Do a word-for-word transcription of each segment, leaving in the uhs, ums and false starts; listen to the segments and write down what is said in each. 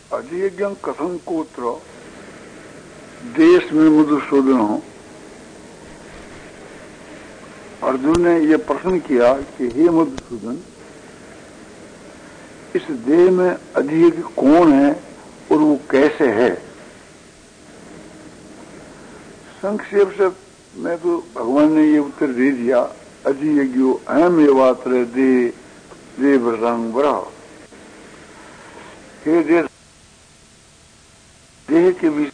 अधियज्ञं कथं कोत्र देश में मधुसूदन हो। अर्जुन ने यह प्रश्न किया कि हे मधुसूदन, इस देह में अधियज्ञ कौन है और वो कैसे है? संक्षेप से मैं तो भगवान ने ये उत्तर दे दिया, अधियज्ञो अहम एवात्र देह देव रंग बरा। हे देह देह के बीच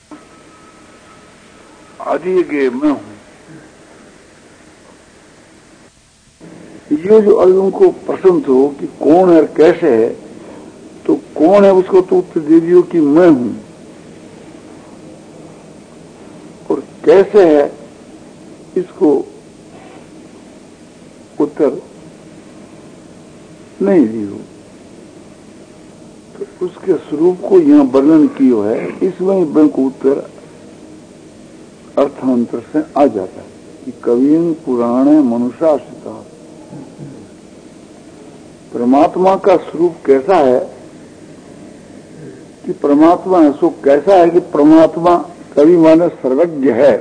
अधियज्ञ मैं हूं। ये जो अर्जुन को प्रश्न तो कि कौन है और कैसे है, तो कौन है उसको तो उत्तर दे दियो कि मैं हूं, और कैसे है इसको उत्तर नहीं दियो। तो उसके स्वरूप को यहां वर्णन किया है, इसमें बैंक उत्तर अर्थांतर से आ जाता है कि कविन पुराणे मनुष्याश्रिता। परमात्मा का स्वरूप कैसा है कि परमात्मा है सो कैसा है कि परमात्मा कवि माने सर्वज्ञ है,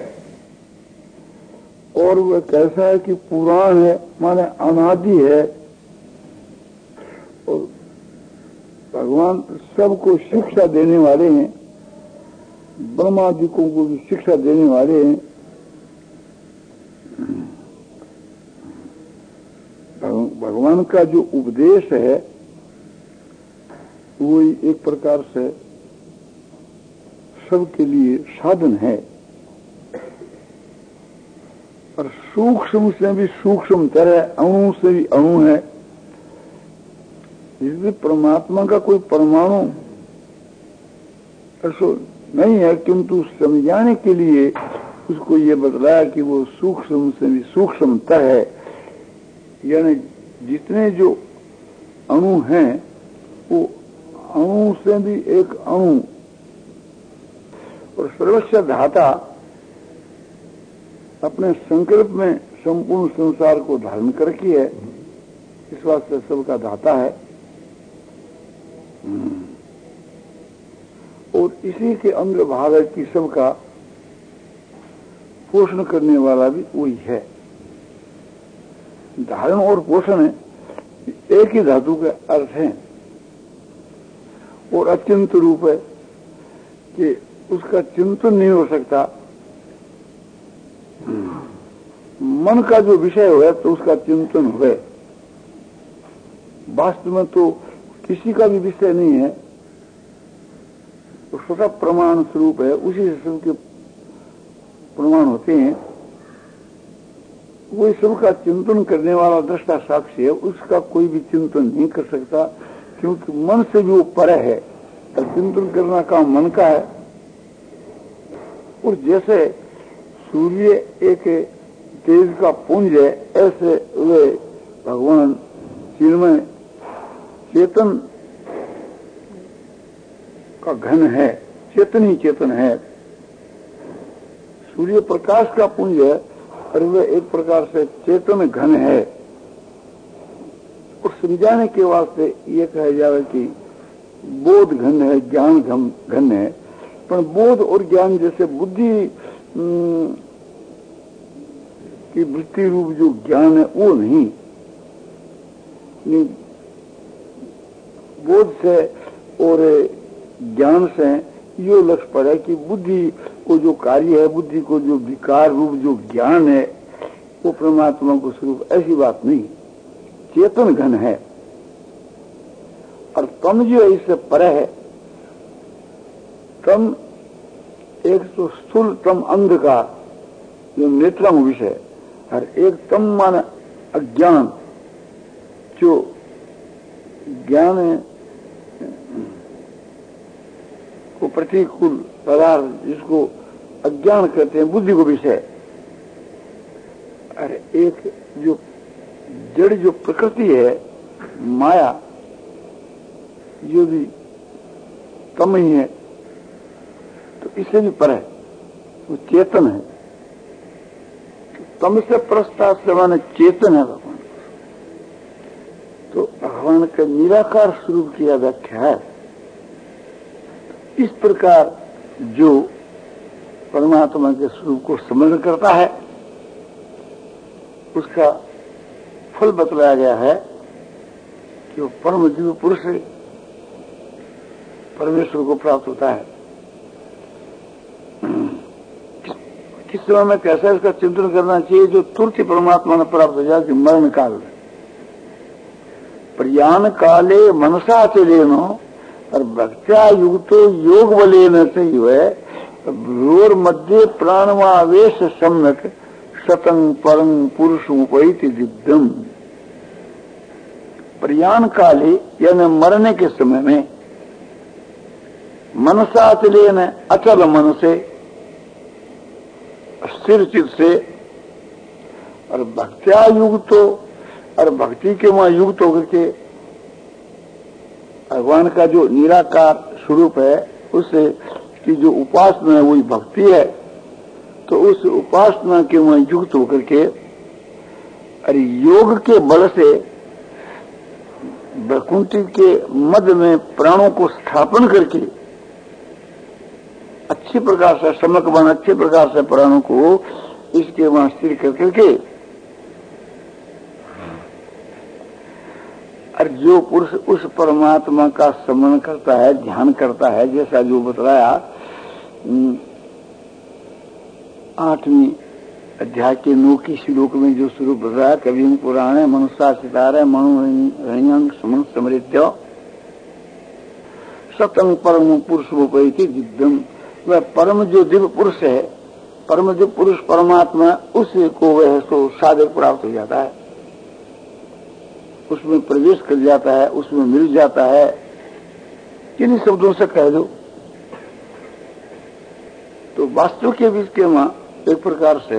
और वह कैसा है कि पुराण है माने अनादि है, और भगवान सबको शिक्षा देने वाले हैं, ब्रह्मादिकों को भी शिक्षा देने वाले हैं। भगवान का जो उपदेश है वो एक प्रकार से सबके लिए साधन है, और सूक्ष्म से भी सूक्ष्म तरह, अणु से भी अणु है। इसलिए परमात्मा का कोई परमाणु ऐसा नहीं है, किंतु समझाने के लिए उसको ये बतलाया कि वो सूक्ष्म से भी सूक्ष्मतर है। यानी जितने जो अणु हैं वो अणु से भी एक अणु, और सर्वस्व धाता अपने संकल्प में संपूर्ण संसार को धारण करके है, इस वास्ते सबका दाता है। और इसी के अंग भाग है कि सबका पोषण करने वाला भी वही है। धारण और पोषण एक ही धातु के अर्थ हैं, और अत्यंत रूप है कि उसका चिंतन नहीं हो सकता। मन का जो विषय हो तो उसका चिंतन हो, वास्तव में तो किसी का भी विषय नहीं है, तो स्वतः प्रमाण स्वरूप है, उसी से सबके प्रमाण होते हैं। वो सबका चिंतन करने वाला दृष्टा साक्षी है, उसका कोई भी चिंतन नहीं कर सकता, क्योंकि मन से भी वो परे है, और चिंतन करना काम मन का है। और जैसे सूर्य एक तेज का पुंज है, ऐसे वे भगवान चिन्मय चेतन का घन है, चेतन ही चेतन है। सूर्य प्रकाश का पुंज है और वह एक प्रकार से चेतन घन है। और समझाने के वास्ते ये कहा जाए कि बोध घन है, ज्ञान घन है, पर बोध और ज्ञान जैसे बुद्धि की वृत्ति रूप जो ज्ञान है वो नहीं। बोध से और ज्ञान से यो लक्ष्य पड़ा कि बुद्धि को जो कार्य है, बुद्धि को जो विकार रूप जो ज्ञान है, वो परमात्मा को स्वरूप, ऐसी बात नहीं। चेतन घन है, और तम जो इससे परे है। तम एक तो स्थूल तम अंधकार जो नेत्रम विषय, और एक तम माने अज्ञान, जो ज्ञान को प्रतिकूल पदार्थ जिसको अज्ञान कहते हैं, बुद्धि को विषय। अरे एक जो जड़ जो प्रकृति है माया, जो भी कम ही है, तो इससे भी पर है, वो चेतन है। तम से प्रस्ताव से माने चेतन है भगवान। तो भगवान के निराकार स्वरूप की व्याख्या है इस प्रकार जो परमात्मा के स्वरूप को स्मरण करता है उसका फल बतलाया गया है कि वो परम दिव्य पुरुष परमेश्वर को प्राप्त होता है। किस समय में कैसा इसका चिंतन करना चाहिए जो तुरंत ही परमात्मा ने प्राप्त हो जाए कि मरण काल में प्रयाण काले मनसा चलेनो और भक्त्या युक्तो योग बलेन भ्योर मध्य प्राणवावेश सम्यक शतं परं पुरुषमुपैति दिव्यम। प्रयाण काले यानी मरने के समय में मनसा चलेन अचल मन से स्थिर चित्त से और भक्त्या युक्त और भक्ति के वहां युक्त होकर के भगवान का जो निराकार स्वरूप है उससे की जो उपासना है वही भक्ति है। तो उस उपासना के वहां युक्त होकर के और योग के बल से वैकुंठी के मध्य में प्राणों को स्थापन करके अच्छी प्रकार से समक बन अच्छे प्रकार से प्राणों को इसके वहां स्थिर कर करके और जो पुरुष उस परमात्मा का स्मरण करता है ध्यान करता है जैसा जो बतलाया आठवीं अध्याय के नौ की श्लोक में जो स्वरूप बताया कवि पुराण मनुष्य सितारे मनु समन समृद्ध सतंग परम पुरुष उपैति दिव्यम। वह परम जो दिव्य पुरुष है परम दिव्य पुरुष परमात्मा उसको वह तो साधक प्राप्त हो जाता है उसमें प्रवेश कर जाता है उसमें मिल जाता है। किन्हीं शब्दों से कह दो तो वास्तव के बीच के वहां एक प्रकार से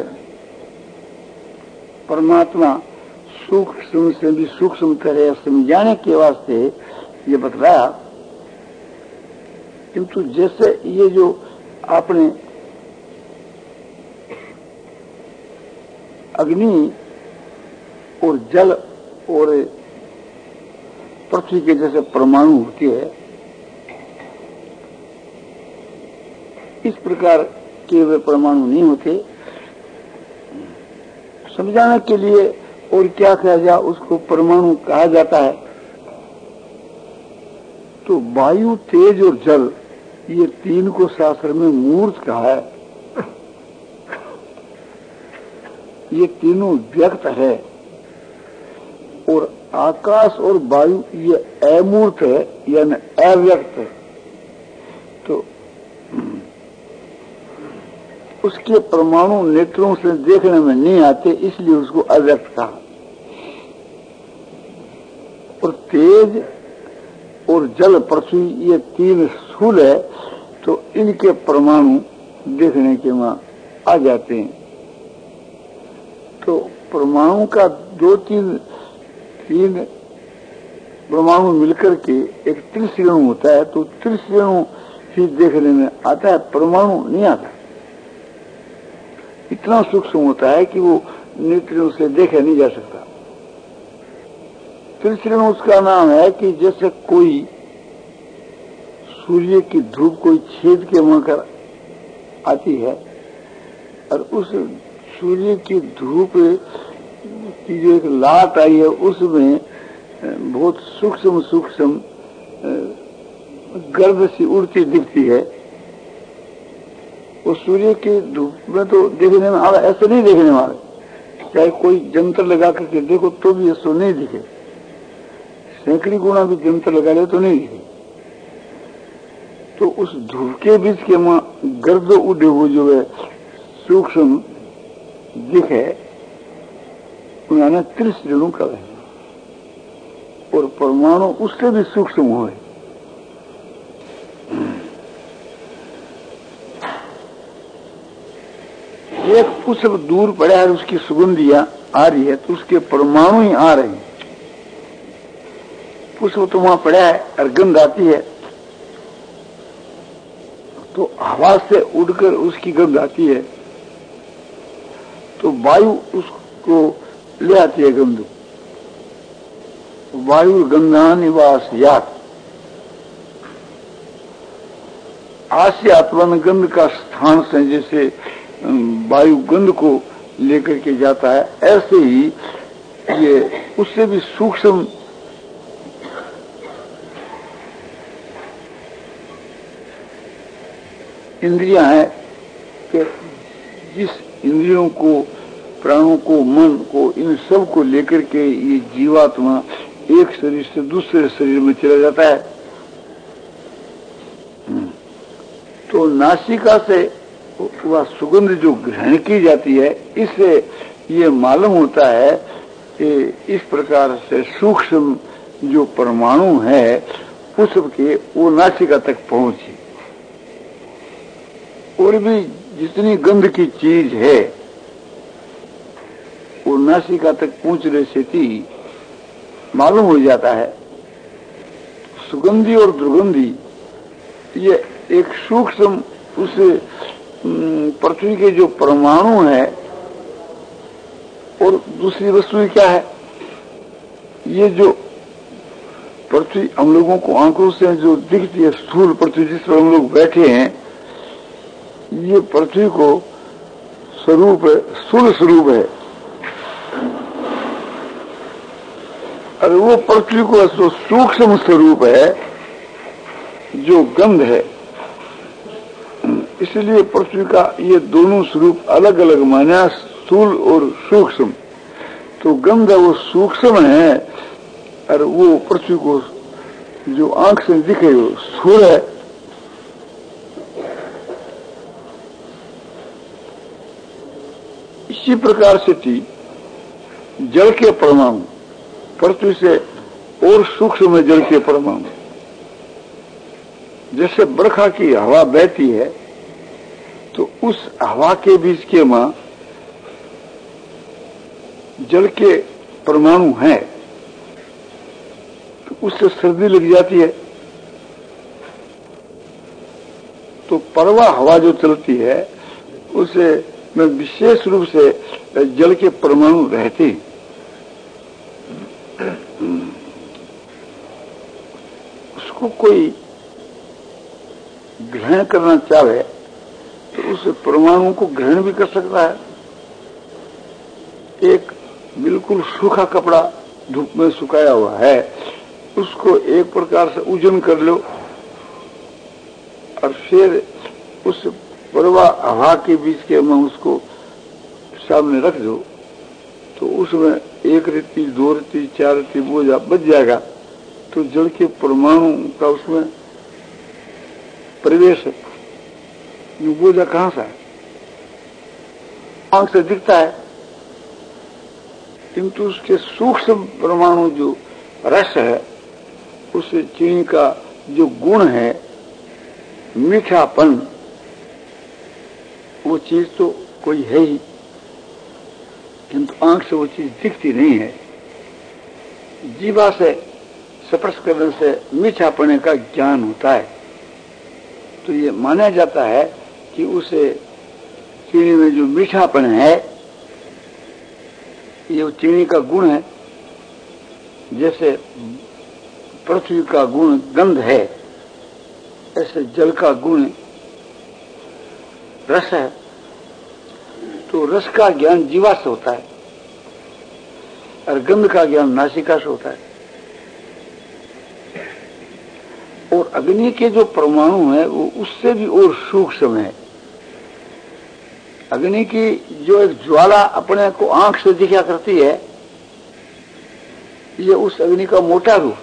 परमात्मा सूक्ष्म से भी सूक्ष्म तरह समझाने के वास्ते ये बतलाया। किंतु जैसे ये जो आपने अग्नि और जल और पृथ्वी के जैसे परमाणु होती है इस प्रकार के वे परमाणु नहीं होते। समझाने के लिए और क्या कहा जाए उसको परमाणु कहा जाता है। तो वायु तेज और जल ये तीन को शास्त्र में मूर्त कहा है। ये तीनों व्यक्त है और आकाश और वायु ये अमूर्त है यानी अव्यक्त है। तो उसके परमाणु नेत्रों से देखने में नहीं आते इसलिए उसको अव्यक्त कहा। और तेज और जल पृथ्वी ये तीन स्थूल है तो इनके परमाणु देखने के वहां आ जाते हैं। तो परमाणु का दो तीन तीन परमाणु मिलकर के एक त्रिश्रेणु होता है तो त्रिश्रेणु ही देखने में आता है परमाणु नहीं आता। इतना सूक्ष्म होता है कि वो नेत्रों से देखा नहीं जा सकता। त्रिश्रेणु उसका नाम है कि जैसे कोई सूर्य की धूप कोई छेद के मकर आती है और उस सूर्य की धूप की जो एक लाट आई है उसमें बहुत सूक्ष्म सूक्ष्म गर्द सी उड़ती दिखती है। वो सूर्य की धूप में तो देखने में आ ऐसे नहीं देखने वाले चाहे कोई जंतर लगा करके देखो तो भी ऐसा नहीं दिखे। सैकड़ी गुना भी जंतर लगा ले तो नहीं दिखे। तो उस धूप के बीच के वहां गर्द उड़े हुए जो है सूक्ष्म दिखे उन्होंने त्रिश्रेणु कहे और परमाणु उससे भी सूक्ष्म हुए। एक पुष्प दूर पड़ा है उसकी सुगंधियां आ रही है तो उसके परमाणु ही आ रहे हैं। पुष्प तो वहां पड़ा है और गंध आती है तो हवा से उड़कर उसकी गंध आती है तो वायु उसको ले आती है गंध। वायु गंधा निवास यात आस्य आत्मन गंध का स्थान से जैसे वायु गंध को लेकर के जाता है, ऐसे ही ये उससे भी सूक्ष्म इंद्रियां हैं कि जिस इंद्रियों को, प्राणों को, मन को, इन सब को लेकर के ये जीवात्मा एक शरीर से दूसरे शरीर में चला जाता है। तो नासिका से वह सुगंध जो ग्रहण की जाती है, इससे ये मालूम होता है कि इस प्रकार से सूक्ष्म जो परमाणु है उस सबके वो नासिका तक पहुंची। और भी जितनी गंध की चीज है वो नासिका तक पहुंचने से ही मालूम हो जाता है। सुगंधी और दुर्गंधी ये एक सूक्ष्म उस पृथ्वी के जो परमाणु है, और दूसरी वस्तु क्या है, ये जो पृथ्वी हम लोगों को आंखों से जो दिखती है, स्थूल पृथ्वी जिस पर हम लोग बैठे हैं, ये पृथ्वी को स्वरूप है, स्थूल स्वरूप है। और वो पृथ्वी को जो सूक्ष्म स्वरूप है जो गंध है, इसलिए पृथ्वी का ये दोनों स्वरूप अलग अलग माना, स्थूल और सूक्ष्म। तो गंध वो सूक्ष्म है और वो पृथ्वी को जो आंख से दिखे वो स्थूल है। इसी प्रकार से थी जल के परमाणु, पृथ्वी से और सूक्ष्म है जल के परमाणु। जैसे बरखा की हवा बहती है तो उस हवा के बीच के मां जल के परमाणु हैं, तो उससे सर्दी लग जाती है। तो परवा हवा जो चलती है उसे में विशेष रूप से जल के परमाणु रहते। उसको कोई ग्रहण करना चाहे तो उस परमाणु को ग्रहण भी कर सकता है। एक बिल्कुल सूखा कपड़ा धूप में सुखाया हुआ है, उसको एक प्रकार से उजन कर लो और फिर उस परवा हवा के बीच के में उसको सामने रख दो, तो उसमें एक रेती, दो रेती, चार रेती बोझा बच जाएगा। तो जल के परमाणु का उसमें प्रवेश है। ये बोझा कहां से है? आंख से दिखता है, किंतु उसके सूक्ष्म परमाणु जो रस है, उस चीनी का जो गुण है, मीठापन, वो चीज तो कोई है ही, किंतु आंख से वो चीज दिखती नहीं है। जीवा से स्पर्श करने से मीठापने का ज्ञान होता है। तो ये माना जाता है कि उसे चीनी में जो मीठापन है, ये चीनी का गुण है। जैसे पृथ्वी का गुण गंध है, ऐसे जल का गुण रस है। तो रस का ज्ञान जीवा से होता है और गंध का ज्ञान नासिका से होता है। और अग्नि के जो परमाणु है वो उससे भी और सूक्ष्म है। अग्नि की जो एक ज्वाला अपने को आंख से दिखा करती है, ये उस अग्नि का मोटा रूप,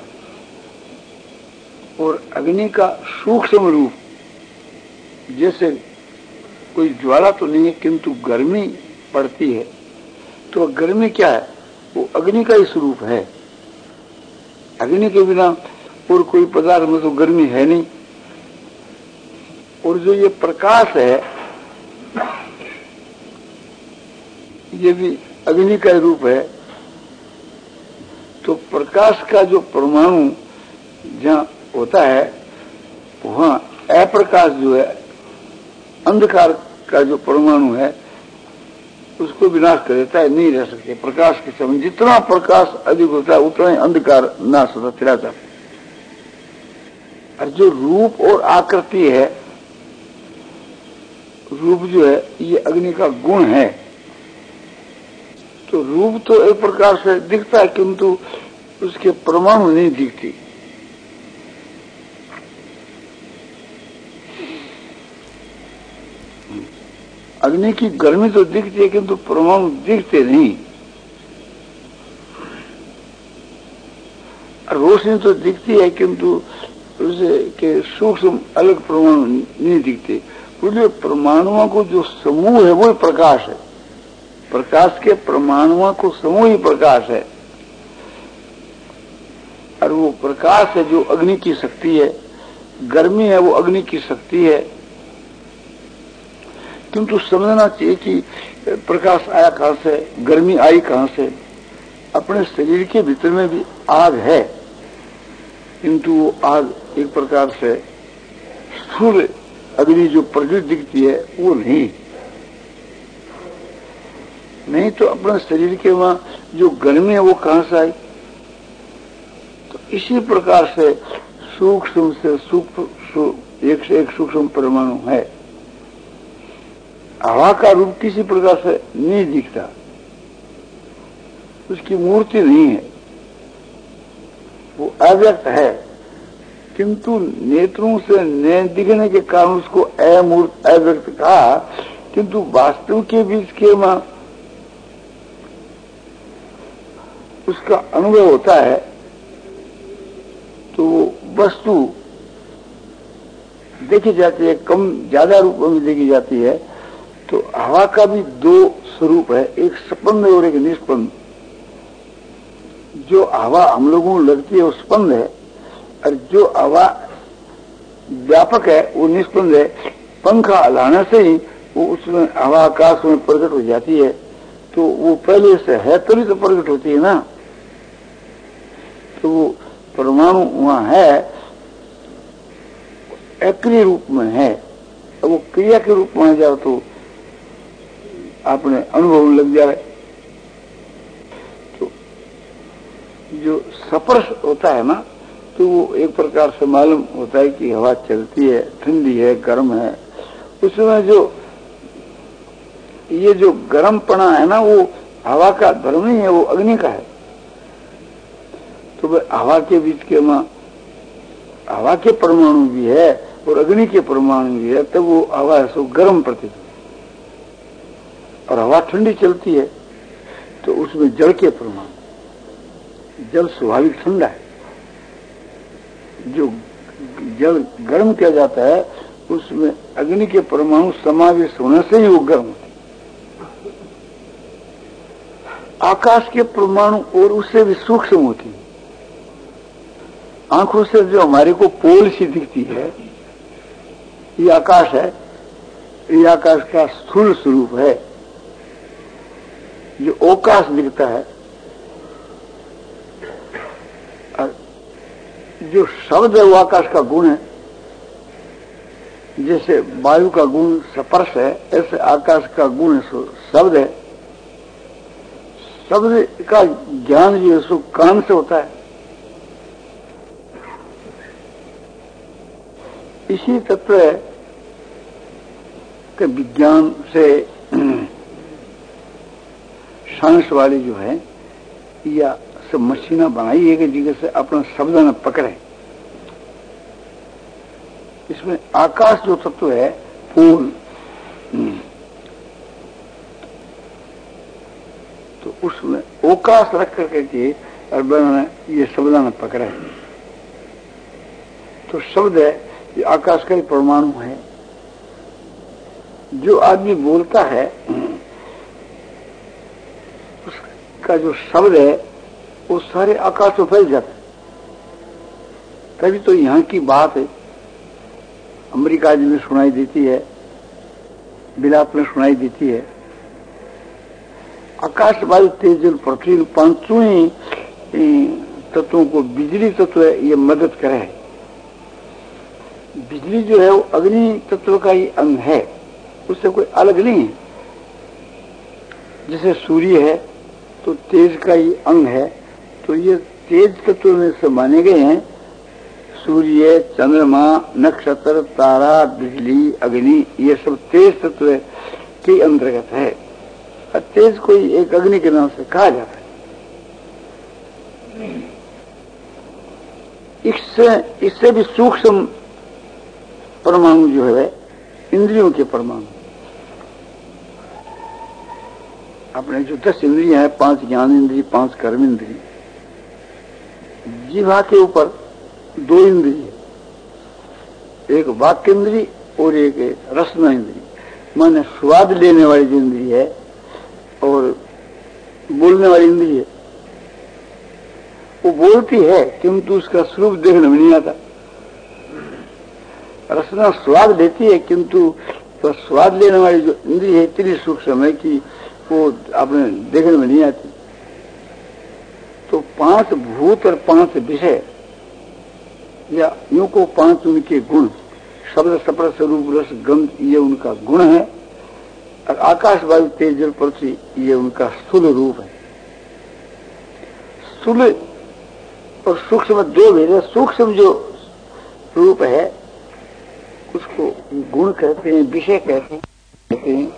और अग्नि का सूक्ष्म रूप, जैसे कोई ज्वाला तो नहीं है किंतु गर्मी पड़ती है। तो गर्मी क्या है? वो अग्नि का ही स्वरूप है। अग्नि के बिना और कोई पदार्थ में तो गर्मी है नहीं। और जो ये प्रकाश है, ये भी अग्नि का रूप है। तो प्रकाश का जो परमाणु जहां होता है, वहां अप्रकाश जो है, अंधकार का जो परमाणु है, उसको विनाश कर देता है, नहीं रह सकते। प्रकाश के समय जितना प्रकाश अधिक होता है उतना ही अंधकार नाश होता रहता है। और जो रूप और आकृति है रूप जो है ये अग्नि का गुण है। तो रूप तो एक प्रकार से दिखता है किंतु उसके परमाणु नहीं दिखती। अग्नि की गर्मी तो दिखती है किंतु परमाणु दिखते नहीं। रोशनी तो दिखती है किंतु उसे के सूक्ष्म अलग परमाणु नहीं दिखते। इसलिए परमाणुओं को जो समूह है वो प्रकाश है। प्रकाश के परमाणुओं को समूह ही प्रकाश है। और वो प्रकाश है जो अग्नि की शक्ति है, गर्मी है वो अग्नि की शक्ति है। किंतु समझना चाहिए कि प्रकाश आया कहां से, गर्मी आई कहां से। अपने शरीर के भीतर में भी आग है किंतु वो आग एक प्रकार से स्थूल अग्नि जो प्रज्वलित दिखती है वो नहीं। नहीं तो अपने शरीर के वहां जो गर्मी है वो कहां से आई। तो इसी प्रकार से सूक्ष्म से सूक्ष्म एक से एक सूक्ष्म परमाणु है। हवा का रूप किसी प्रकार से नहीं दिखता, उसकी मूर्ति नहीं है, वो अव्यक्त है। किंतु नेत्रों से न दिखने के कारण उसको अमूर्त अव्यक्त कहा। किंतु वास्तव के बीच के में उसका अनुभव होता है तो वस्तु देखी जाती है, कम ज्यादा रूप में देखी जाती है। तो हवा का भी दो स्वरूप है, एक स्पंद और एक निस्पंद। जो हवा हम लोगों को लगती है वो स्पंद है और जो हवा व्यापक है वो निस्पंद है। पंखा हिलाने से ही वो उसमें हवा आकाश में प्रकट हो जाती है। तो वो पहले से है तभी तो प्रकट होती है ना। तो वो परमाणु वहां है, अक्रिय रूप में है। अब वो क्रिया के रूप में आ जाओ तो आपने अनुभव लग जाए। तो जो स्पर्श होता है ना तो वो एक प्रकार से मालूम होता है कि हवा चलती है, ठंडी है, गर्म है। उसमें जो ये जो गर्मपना है ना वो हवा का धर्म नहीं है, वो अग्नि का है। तो वह हवा के बीच के में हवा के परमाणु भी है और अग्नि के परमाणु भी है। तब वो हवा है सो गर्म प्रतीत और हवा ठंडी चलती है तो उसमें जल के परमाणु, जल स्वाभाविक ठंडा है। जो जल गर्म किया जाता है उसमें अग्नि के परमाणु समावेश होने से ही वो गर्म होते। आकाश के परमाणु और उससे भी सूक्ष्म होती है। आंखों से जो हमारे को पोल सी दिखती है ये आकाश है, ये आकाश का स्थूल स्वरूप है। जो ओकाश दिखता है और जो शब्द है वो आकाश का गुण है। जैसे वायु का गुण स्पर्श है ऐसे आकाश का गुण शब्द है। शब्द का ज्ञान जो है सो कान से होता है। इसी तत्व के विज्ञान से साइंस वाले जो है या सब मशीना बनाई है कि जगह से अपना शब्द न पकड़े। इसमें आकाश जो तत्व है फूल, तो उसमें ओकाश रख करके के और बनाना ये शब्द न पकड़े। तो शब्द है ये आकाश का ही परमाणु है। जो आदमी बोलता है उसका जो शब्द है वो सारे आकाश में फैल जाता है। तभी तो यहाँ की बात है अमेरिका में सुनाई देती है, बिलाप में सुनाई देती है। आकाश, वायु, तेज, जल, पृथ्वी पांचों ही तत्वों को बिजली तत्व है ये मदद करे। बिजली जो है वो अग्नि तत्व का ही अंग है, उससे कोई अलग नहीं है। जैसे सूर्य है तो तेज का ही अंग है, तो ये तेज तत्व में से माने गए हैं। सूर्य, चंद्रमा, नक्षत्र, तारा, बिजली, अग्नि, ये सब तेज तत्व के अंतर्गत है। तेज कोई एक अग्नि के नाम से कहा जाता है। इससे इससे भी सूक्ष्म परमाणु जो है इंद्रियों के परमाणु। अपने जो दस इंद्रियां हैं, पांच ज्ञान इंद्रिय, पांच कर्म इंद्रिय, जीवा के ऊपर दो इंद्रिय, एक वाक्य इंद्रिय और एक रसना इंद्रिय, माने स्वाद लेने वाली जो इंद्रिय है और बोलने वाली इंद्रिय है, वो बोलती है किंतु उसका स्वरूप देखने में नहीं आता। रसना स्वाद लेती है किंतु तो स्वाद लेने वाली जो इंद्रिय है इतनी सूक्ष्म है कि वो अपने देखने में नहीं आती। तो पांच भूत और पांच विषय, या यूं को पांच उनके गुण, शब्द स्पर्श रूप रस गंध, ये उनका गुण है। और आकाश वायु तेज जल पृथ्वी, ये उनका स्थूल रूप है। स्थूल और सूक्ष्म दो भेद है। सूक्ष्म जो रूप है उसको गुण कहते हैं, विषय कहते हैं, कहते हैं।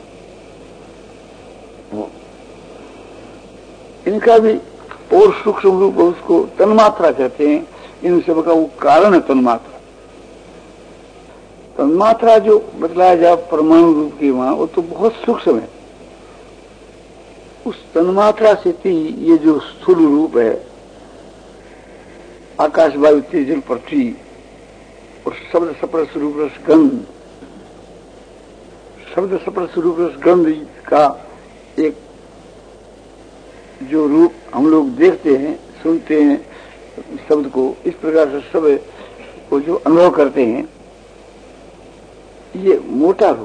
इनका भी और सूक्ष्म रूप उसको तन्मात्रा कहते हैं। इन सब का वो कारण है तन्मात्रा। तन्मात्रा जो बतलाया जाए परमाणु रूप की वहां, वो तो बहुत सूक्ष्म है। उस तन्मात्रा से ये जो स्थूल रूप है, आकाश वायु तेज जल पृथ्वी और शब्द स्पर्श रूप रस गंध, शब्द स्पर्श रूप रस गंध का एक जो रूप हम लोग देखते हैं, सुनते हैं शब्द को, इस प्रकार से सब को जो अनुभव करते हैं, ये मोटा रूप,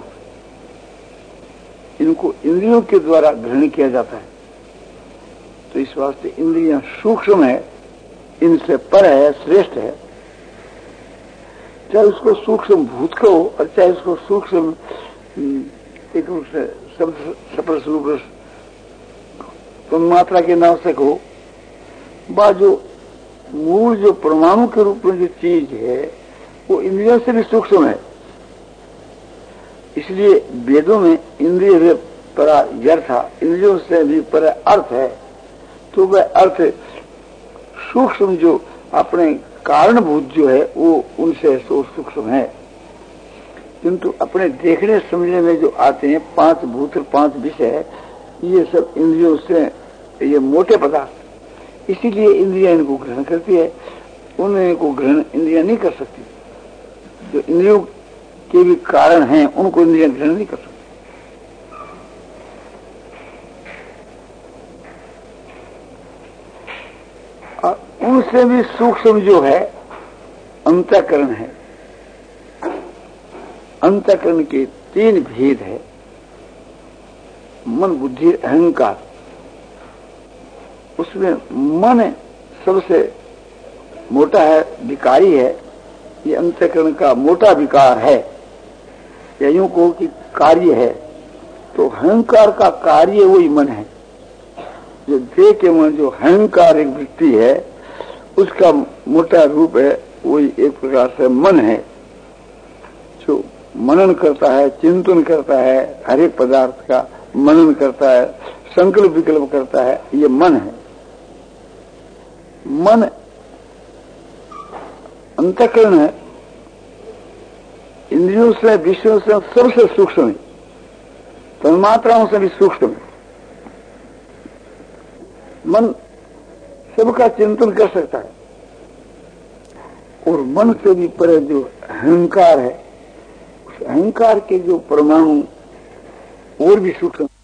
इनको इंद्रियों के द्वारा ग्रहण किया जाता है। तो इस वास्ते इंद्रियां सूक्ष्म है, इनसे पर है, श्रेष्ठ है। चाहे उसको सूक्ष्म भूत कहो और चाहे उसको सूक्ष्म एक रूप से शब्द स्पर्श रूप रस तन्मात्रा के नाम से कहो, बा जो मूल जो परमाणु के रूप में जो चीज है वो इंद्रियों से भी सूक्ष्म है। इसलिए वेदों में इंद्रिय से परा यर्था, इंद्रियों से भी परा अर्थ है। तो वह अर्थ सूक्ष्म जो अपने कारणभूत जो है वो उनसे सूक्ष्म है, किंतु अपने देखने समझने में जो आते हैं पांच भूत और पांच विषय, ये सब इंद्रियों से ये मोटे पदार्थ, इसीलिए इंद्रियां इनको ग्रहण करती है। उनको ग्रहण इंद्रियां नहीं कर सकती। जो इंद्रियों के भी कारण हैं उनको इंद्रियां ग्रहण नहीं कर सकती। और उनसे भी सूक्ष्म जो है अंतःकरण है। अंतःकरण के तीन भेद है, मन, बुद्धि, अहंकार। उसमें मन सबसे मोटा है, विकारी है। ये अंतःकरण का मोटा विकार है, या यूं कहो कि कार्य है। तो अहंकार का कार्य वही मन है। जो देह के मन जो अहंकार एक वृत्ति है, उसका मोटा रूप है, वही एक प्रकार से मन है। जो मनन करता है, चिंतन करता है, हर एक पदार्थ का मनन करता है, संकल्प विकल्प करता है, ये मन है। मन अंतःकरण है, इंद्रियों से, विषयों से सबसे सूक्ष्म है, तन्मात्राओं से भी सूक्ष्म है। मन सबका चिंतन कर सकता है, और मन से भी परे जो अहंकार है, उस अहंकार के जो परमाणु और भी सूक्ष्म